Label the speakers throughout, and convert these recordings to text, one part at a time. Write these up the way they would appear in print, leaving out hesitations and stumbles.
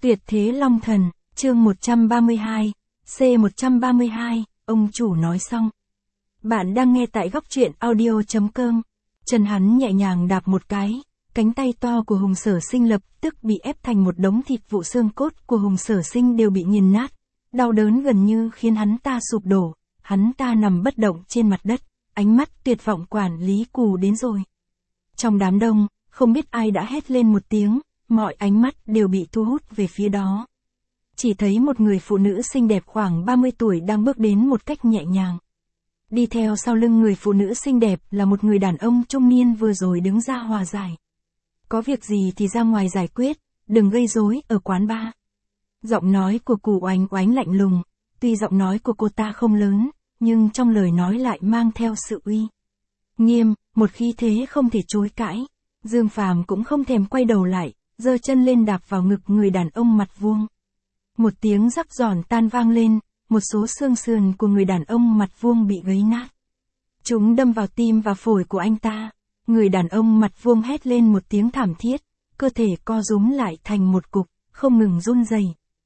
Speaker 1: Tuyệt thế Long Thần, chương 132, C132, ông chủ nói xong. Bạn đang nghe tại góc truyện audio.com. Chân hắn nhẹ nhàng đạp một cái, cánh tay to của Hùng Sở Sinh lập tức bị ép thành một đống thịt vụ, xương cốt của Hùng Sở Sinh đều bị nghiền nát. Đau đớn gần như khiến hắn ta sụp đổ, hắn ta nằm bất động trên mặt đất, ánh mắt tuyệt vọng. Quản lý Cù đến rồi. Trong đám đông, không biết ai đã hét lên một tiếng, mọi ánh mắt đều bị thu hút về phía đó. Chỉ thấy một người phụ nữ xinh đẹp khoảng 30 tuổi đang bước đến một cách nhẹ nhàng. Đi theo sau lưng người phụ nữ xinh đẹp là một người đàn ông trung niên vừa rồi đứng ra hòa giải. Có việc gì thì ra ngoài giải quyết, đừng gây rối ở quán bar. Giọng nói của Cù Oánh Oánh lạnh lùng, tuy giọng nói của cô ta không lớn, nhưng trong lời nói lại mang theo sự uy nghiêm, một khí thế không thể chối cãi. Dương Phàm cũng không thèm quay đầu lại, giơ chân lên đạp vào ngực người đàn ông mặt vuông. Một tiếng rắc giòn tan vang lên, một số xương sườn của người đàn ông mặt vuông bị gãy nát. Chúng đâm vào tim và phổi của anh ta. Người đàn ông mặt vuông hét lên một tiếng thảm thiết, cơ thể co rúm lại thành một cục, không ngừng run rẩy.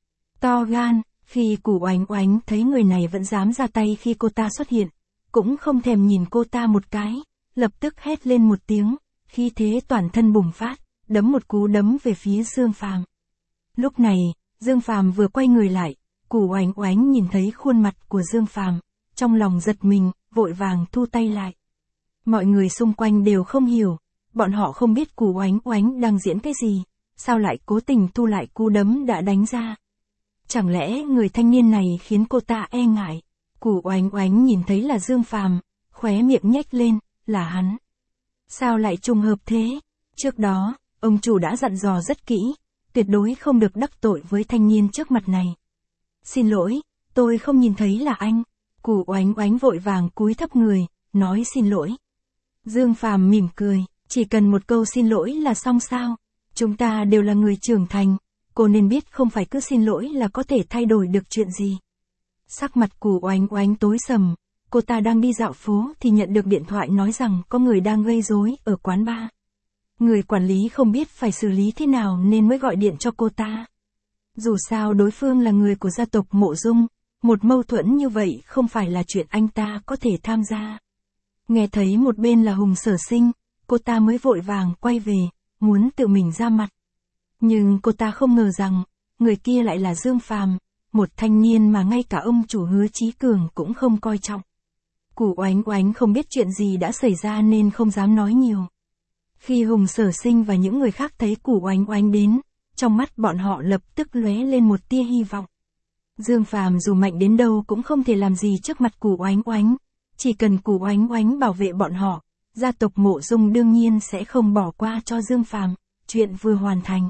Speaker 1: To gan, khi Cù Oánh Oánh thấy người này vẫn dám ra tay khi cô ta xuất hiện, cũng không thèm nhìn cô ta một cái, lập tức hét lên một tiếng, khí thế toàn thân bùng phát, đấm một cú đấm về phía Dương Phàm. Lúc này, Dương Phàm vừa quay người lại, Cù Oánh Oánh nhìn thấy khuôn mặt của Dương Phàm, trong lòng giật mình, vội vàng thu tay lại. Mọi người xung quanh đều không hiểu, bọn họ không biết Cù Oánh Oánh đang diễn cái gì, sao lại cố tình thu lại cú đấm đã đánh ra. Chẳng lẽ người thanh niên này khiến cô ta e ngại? Cù Oánh Oánh nhìn thấy là Dương Phàm, khóe miệng nhếch lên, là hắn. Sao lại trùng hợp thế? Trước đó, ông chủ đã dặn dò rất kỹ, tuyệt đối không được đắc tội với thanh niên trước mặt này. Xin lỗi, tôi không nhìn thấy là anh. Cù Oánh Oánh vội vàng cúi thấp người, nói xin lỗi. Dương Phàm mỉm cười, chỉ cần một câu xin lỗi là xong sao? Chúng ta đều là người trưởng thành, cô nên biết không phải cứ xin lỗi là có thể thay đổi được chuyện gì. Sắc mặt Cù Oánh Oánh tối sầm, cô ta đang đi dạo phố thì nhận được điện thoại nói rằng có người đang gây rối ở quán bar. Người quản lý không biết phải xử lý thế nào nên mới gọi điện cho cô ta. Dù sao đối phương là người của gia tộc Mộ Dung, một mâu thuẫn như vậy không phải là chuyện anh ta có thể tham gia. Nghe thấy một bên là Hùng Sở Sinh, cô ta mới vội vàng quay về, muốn tự mình ra mặt. Nhưng cô ta không ngờ rằng, người kia lại là Dương Phàm, một thanh niên mà ngay cả ông chủ Hứa Chí Cường cũng không coi trọng. Cù Oánh Oánh không biết chuyện gì đã xảy ra nên không dám nói nhiều. Khi Hùng Sở Sinh và những người khác thấy Cù Oánh Oánh đến, trong mắt bọn họ lập tức lóe lên một tia hy vọng. Dương Phàm dù mạnh đến đâu cũng không thể làm gì trước mặt Cù Oánh Oánh, chỉ cần Cù Oánh Oánh bảo vệ bọn họ, gia tộc Mộ Dung đương nhiên sẽ không bỏ qua cho Dương Phàm. Chuyện vừa hoàn thành.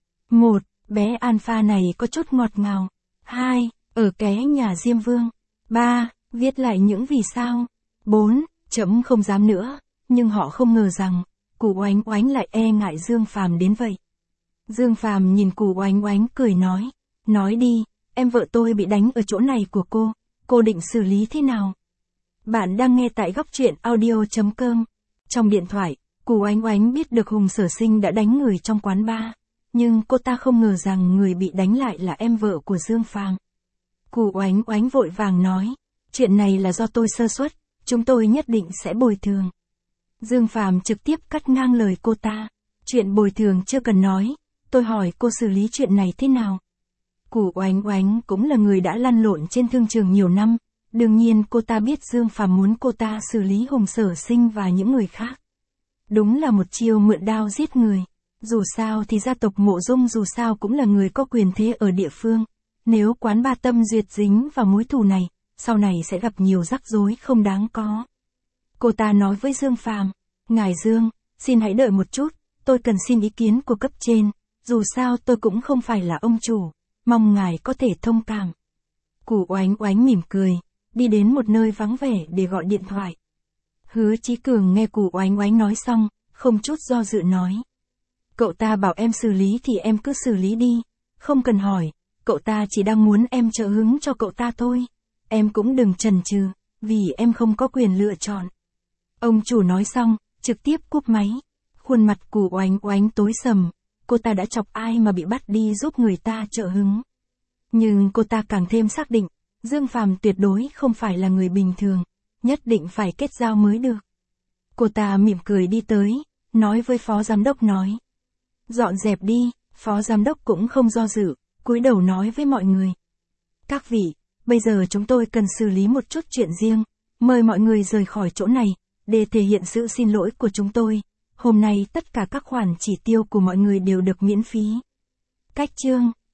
Speaker 1: 1. Bé Alpha này có chút ngọt ngào. 2. Ở ké nhà Diêm Vương. 3. Viết lại những vì sao. 4. Chấm không dám nữa, nhưng họ không ngờ rằng Cù Oánh Oánh lại e ngại Dương Phàm đến vậy. Dương Phàm nhìn Cù Oánh Oánh cười nói đi, em vợ tôi bị đánh ở chỗ này của cô định xử lý thế nào? Bạn đang nghe tại góc truyện audio.com. Trong điện thoại, Cù Oánh Oánh biết được Hùng Sở Sinh đã đánh người trong quán bar, nhưng cô ta không ngờ rằng người bị đánh lại là em vợ của Dương Phàm. Cù Oánh Oánh vội vàng nói, chuyện này là do tôi sơ suất, chúng tôi nhất định sẽ bồi thường. Dương Phàm trực tiếp cắt ngang lời cô ta, chuyện bồi thường chưa cần nói, tôi hỏi cô xử lý chuyện này thế nào? Cù Oánh Oánh cũng là người đã lăn lộn trên thương trường nhiều năm, đương nhiên cô ta biết Dương Phàm muốn cô ta xử lý Hùng Sở Sinh và những người khác. Đúng là một chiêu mượn đao giết người. Dù sao thì gia tộc Mộ Dung dù sao cũng là người có quyền thế ở địa phương. Nếu quán Ba Tâm Duyệt dính vào mối thù này, sau này sẽ gặp nhiều rắc rối không đáng có. Cô ta nói với Dương Phàm, ngài Dương, xin hãy đợi một chút, tôi cần xin ý kiến của cấp trên, dù sao tôi cũng không phải là ông chủ, mong ngài có thể thông cảm. Cù Oánh Oánh mỉm cười, đi đến một nơi vắng vẻ để gọi điện thoại. Hứa Chí Cường nghe Cù Oánh Oánh nói xong, không chút do dự nói. Cậu ta bảo em xử lý thì em cứ xử lý đi, không cần hỏi, cậu ta chỉ đang muốn em trợ hứng cho cậu ta thôi. Em cũng đừng chần chừ, vì em không có quyền lựa chọn. Ông chủ nói xong, trực tiếp cúp máy. Khuôn mặt Cù Oánh Oánh tối sầm, cô ta đã chọc ai mà bị bắt đi giúp người ta trợ hứng. Nhưng cô ta càng thêm xác định, Dương Phàm tuyệt đối không phải là người bình thường, nhất định phải kết giao mới được. Cô ta mỉm cười đi tới, nói với phó giám đốc nói. Dọn dẹp đi, phó giám đốc cũng không do dự, cúi đầu nói với mọi người. Các vị, bây giờ chúng tôi cần xử lý một chút chuyện riêng, mời mọi người rời khỏi chỗ này, để thể hiện sự xin lỗi của chúng tôi. Hôm nay tất cả các khoản chỉ tiêu của mọi người đều được miễn phí. Cách chương